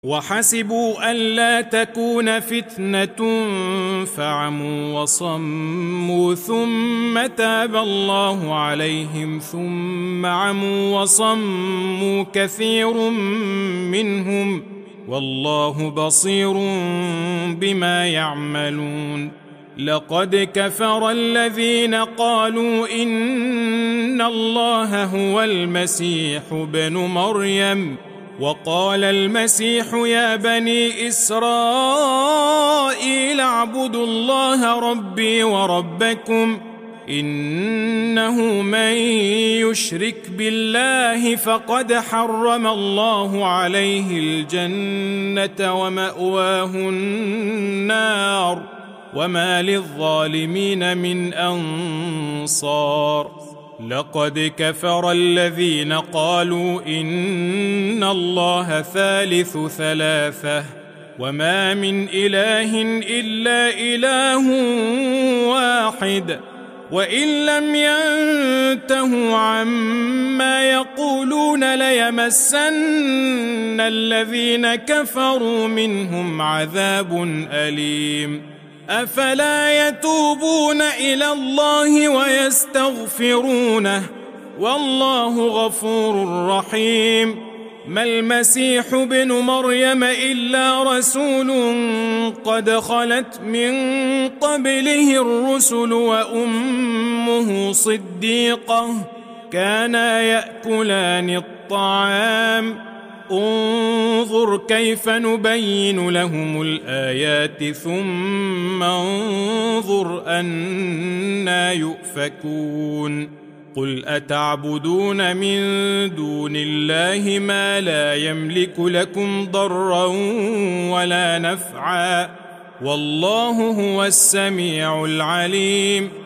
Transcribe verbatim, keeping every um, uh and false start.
وحسبوا ألا تكون فتنة فعموا وصموا ثم تاب الله عليهم ثم عموا وصموا كثير منهم والله بصير بما يعملون. لقد كفر الذين قالوا إن الله هو المسيح ابن مريم وقال المسيح يا بني إسرائيل اعبدوا الله ربي وربكم إنه من يشرك بالله فقد حرم الله عليه الجنة ومأواه النار وما للظالمين من أنصار. لقد كفر الذين قالوا إن الله ثالث ثلاثة وما من إله إلا إله واحد وإن لم ينتهوا عما يقولون ليمسن الذين كفروا منهم عذاب أليم. أفلا يتوبون إلى الله ويستغفرونه والله غفور رحيم. ما المسيح ابن مريم إلا رسول قد خلت من قبله الرسل وأمه صديقة كانا يأكلان الطعام انظر كيف نبين لهم الآيات ثم انظر أنى يؤفكون. قل أتعبدون من دون الله ما لا يملك لكم ضرا ولا نفعا والله هو السميع العليم.